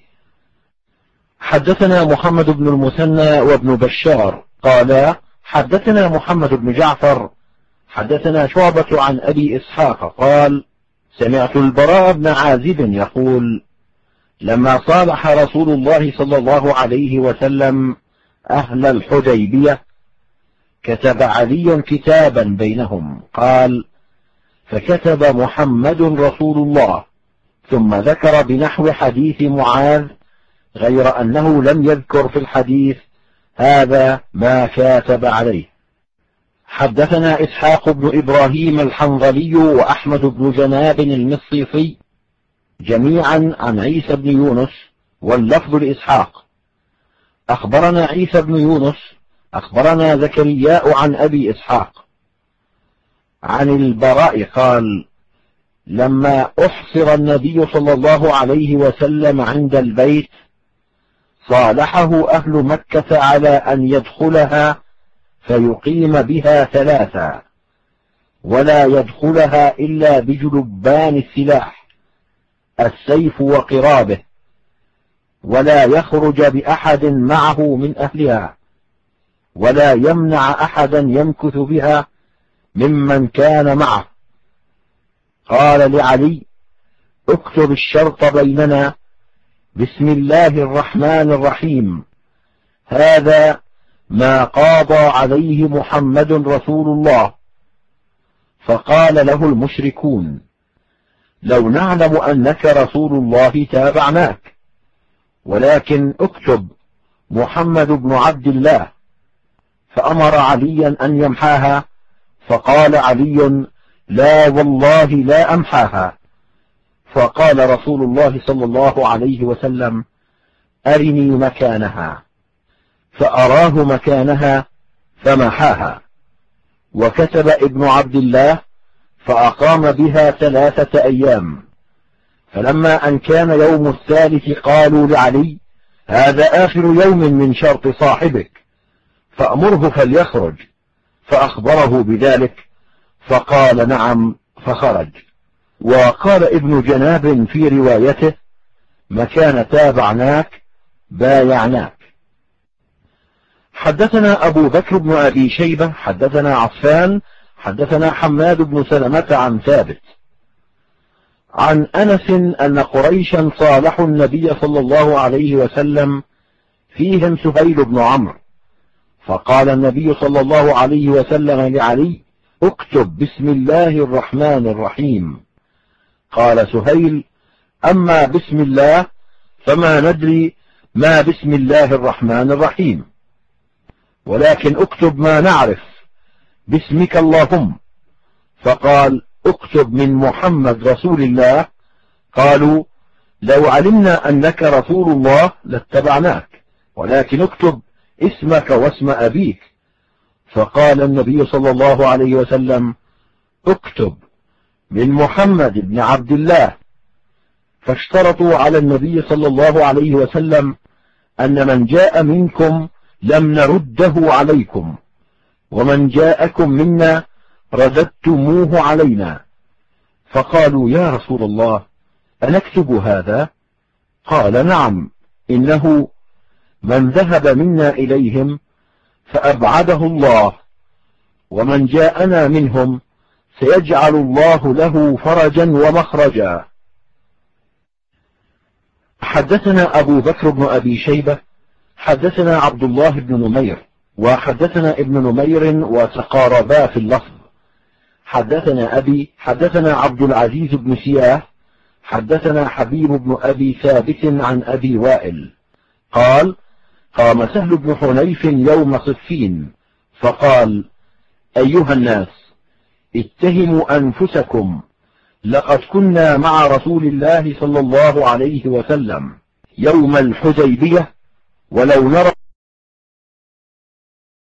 Speaker 1: حدثنا محمد بن المثنى وابن بشار قال حدثنا محمد بن جعفر حدثنا شعبة عن أبي إسحاق قال سمعت البراء بن عازب يقول لما صالح رسول الله صلى الله عليه وسلم أهل الحديبية كتب علي كتابا بينهم، قال فكتب محمد رسول الله، ثم ذكر بنحو حديث معاذ غير أنه لم يذكر في الحديث هذا ما كاتب عليه. حدثنا إسحاق بن إبراهيم الحنظلي وأحمد بن جناب المصيصي جميعا عن عيسى بن يونس، واللفظ لإسحاق. أخبرنا عيسى بن يونس أخبرنا زكرياء عن أبي إسحاق عن البراء قال لما أحصر النبي صلى الله عليه وسلم عند البيت صالحه أهل مكة على أن يدخلها فيقيم بها 3 ولا يدخلها إلا بجلبان السلاح السيف وقرابه، ولا يخرج بأحد معه من أهلها، ولا يمنع أحدا يمكث بها ممن كان معه. قال لعلي اكتب الشرط بيننا بسم الله الرحمن الرحيم، هذا ما قاضى عليه محمد رسول الله. فقال له المشركون لو نعلم أنك رسول الله تابعناك، ولكن اكتب محمد بن عبد الله. فأمر عليا أن يمحاها، فقال علي لا والله لا أمحاها. فقال رسول الله صلى الله عليه وسلم أرني مكانها، فأراه مكانها فمحاها. وكتب ابن عبد الله فأقام بها 3 أيام، فلما أن كان يوم الثالث قالوا لعلي هذا آخر يوم من شرط صاحبك، فأمره فليخرج. فأخبره بذلك فقال نعم، فخرج. وقال ابن جناب في روايته مكان تابعناك بايعناك. حدثنا أبو بكر بن أبي شيبة حدثنا عفان حدثنا حماد بن سلمة عن ثابت عن أنس أن قريشا صالحوا النبي صلى الله عليه وسلم فيهم سهيل بن عمرو، فقال النبي صلى الله عليه وسلم لعلي اكتب بسم الله الرحمن الرحيم. قال سهيل أما بسم الله فما ندري ما بسم الله الرحمن الرحيم، ولكن اكتب ما نعرف باسمك اللهم. فقال اكتب من محمد رسول الله. قالوا لو علمنا أنك رسول الله لاتبعناك، ولكن اكتب اسمك واسم أبيك. فقال النبي صلى الله عليه وسلم اكتب من محمد بن عبد الله. فاشترطوا على النبي صلى الله عليه وسلم أن من جاء منكم لم نرده عليكم، ومن جاءكم منا رددتموه علينا. فقالوا يا رسول الله أنكتب هذا؟ قال نعم، إنه من ذهب منا إليهم فأبعده الله، ومن جاءنا منهم سيجعل الله له فرجا ومخرجا. حدثنا أبو بكر بن أبي شيبة حدثنا عبد الله بن نمير وحدثنا ابن نمير وتقاربا في اللفظ. حدثنا أبي حدثنا عبد العزيز بن سياه حدثنا حبيب بن أبي ثابت عن أبي وائل قال قام سهل بن حنيف يوم صفين فقال أيها الناس اتهموا أنفسكم، لقد كنا مع رسول الله صلى الله عليه وسلم يوم الحديبية ولو نرى